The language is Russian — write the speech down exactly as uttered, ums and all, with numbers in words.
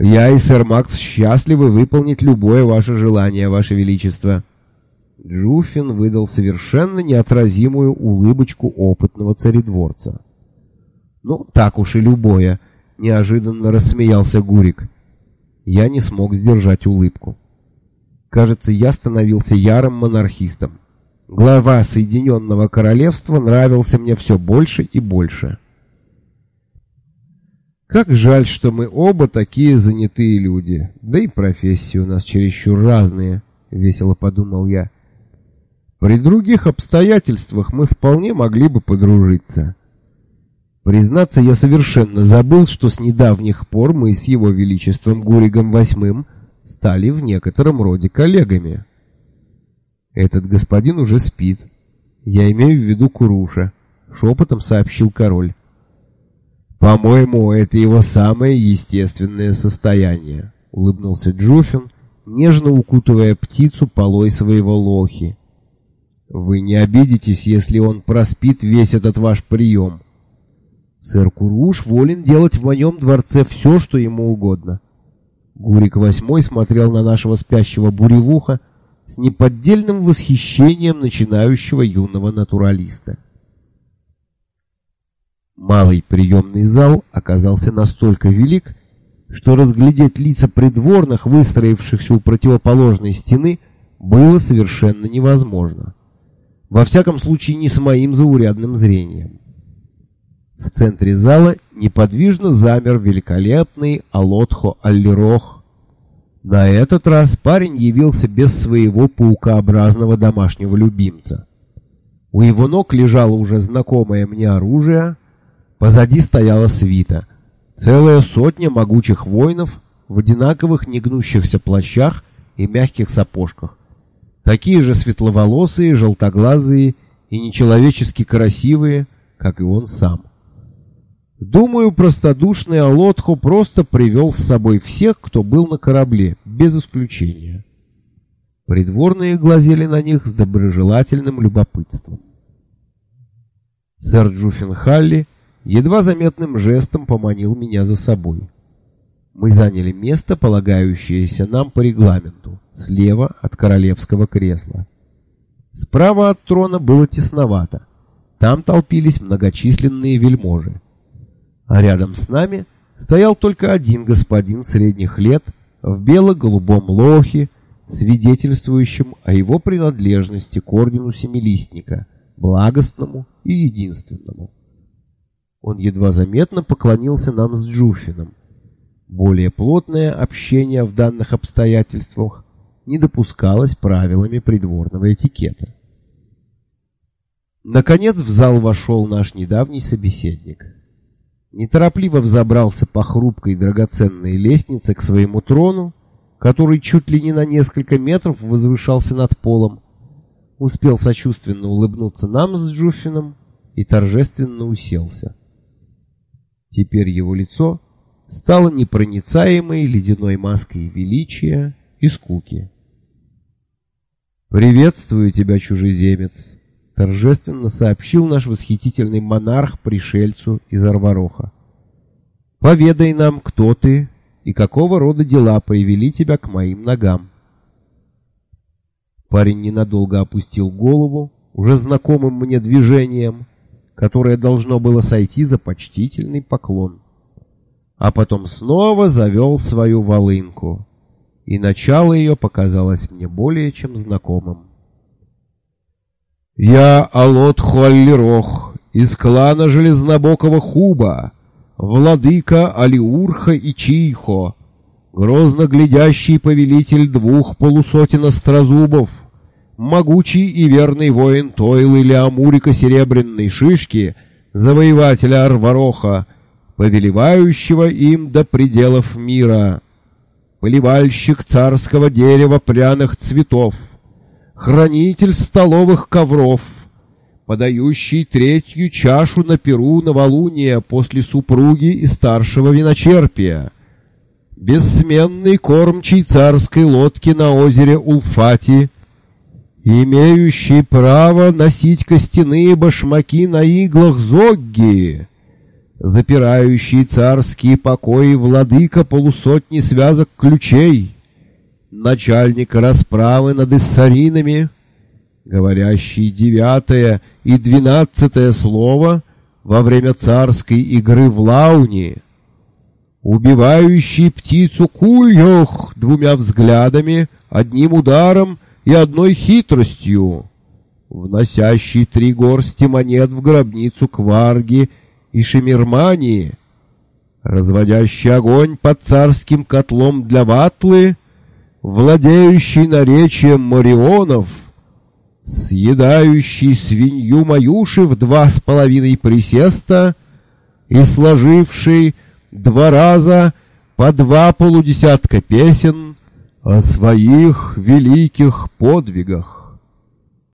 Я и сэр Макс счастливы выполнить любое ваше желание, ваше величество». Джуффин выдал совершенно неотразимую улыбочку опытного царедворца. «Ну, так уж и любое», — неожиданно рассмеялся Гурик. Я не смог сдержать улыбку. Кажется, я становился ярым монархистом. Глава Соединенного Королевства нравился мне все больше и больше. Как жаль, что мы оба такие занятые люди, да и профессии у нас чересчур разные, — весело подумал я. При других обстоятельствах мы вполне могли бы подружиться. Признаться, я совершенно забыл, что с недавних пор мы с его величеством Гуригом восьмым стали в некотором роде коллегами. Этот господин уже спит. Я имею в виду Куруша, — шепотом сообщил король. «По-моему, это его самое естественное состояние», — улыбнулся Джуффин, нежно укутывая птицу полой своего лохи. «Вы не обидитесь, если он проспит весь этот ваш прием. Сэр Куруш волен делать в моем дворце все, что ему угодно». Гурик восьмой смотрел на нашего спящего буревуха с неподдельным восхищением начинающего юного натуралиста. Малый приемный зал оказался настолько велик, что разглядеть лица придворных, выстроившихся у противоположной стены, было совершенно невозможно. Во всяком случае, не с моим заурядным зрением. В центре зала неподвижно замер великолепный Алотхо-Аллирох. На этот раз парень явился без своего паукообразного домашнего любимца. У его ног лежало уже знакомое мне оружие, позади стояла свита, целая сотня могучих воинов в одинаковых негнущихся плащах и мягких сапожках, такие же светловолосые, желтоглазые и нечеловечески красивые, как и он сам. Думаю, простодушный Алотхо просто привел с собой всех, кто был на корабле, без исключения. Придворные глазели на них с доброжелательным любопытством. Сэр Джуффин Халли едва заметным жестом поманил меня за собой. Мы заняли место, полагающееся нам по регламенту, слева от королевского кресла. Справа от трона было тесновато. Там толпились многочисленные вельможи. А рядом с нами стоял только один господин средних лет в бело-голубом лохе, свидетельствующем о его принадлежности к ордену Семилистника, благостному и единственному. Он едва заметно поклонился нам с Джуффином. Более плотное общение в данных обстоятельствах не допускалось правилами придворного этикета. Наконец в зал вошел наш недавний собеседник. Неторопливо взобрался по хрупкой драгоценной лестнице к своему трону, который чуть ли не на несколько метров возвышался над полом, успел сочувственно улыбнуться нам с Джуффином и торжественно уселся. Теперь его лицо стало непроницаемой ледяной маской величия и скуки. «Приветствую тебя, чужеземец», — торжественно сообщил наш восхитительный монарх пришельцу из Арвароха. «Поведай нам, кто ты и какого рода дела привели тебя к моим ногам». Парень ненадолго опустил голову, уже знакомым мне движением, которое должно было сойти за почтительный поклон. А потом снова завел свою волынку, и начало ее показалось мне более чем знакомым. «Я Алотхо-Аллирох, из клана Железнобокого Хуба, владыка Алиурха и Чихо, грозно глядящий повелитель двух полусотен острозубов, могучий и верный воин Тойлы Леамурика Серебряной Шишки, завоевателя Арвароха, повелевающего им до пределов мира, поливальщик царского дерева пряных цветов, хранитель столовых ковров, подающий третью чашу на пиру новолуния после супруги и старшего виночерпия, бессменный кормчий царской лодки на озере Улфати, имеющий право носить костяные башмаки на иглах Зогги, запирающий царские покои владыка полусотни связок ключей, начальник расправы над иссаринами, говорящий девятое и двенадцатое слово во время царской игры в лауни, убивающий птицу Кульёх двумя взглядами, одним ударом и одной хитростью, вносящий три горсти монет в гробницу Кварги и Шемирмании, разводящий огонь под царским котлом для ватлы, владеющий наречием морионов, съедающий свинью Маюши в два с половиной присеста и сложивший два раза по два полудесятка песен о своих великих подвигах.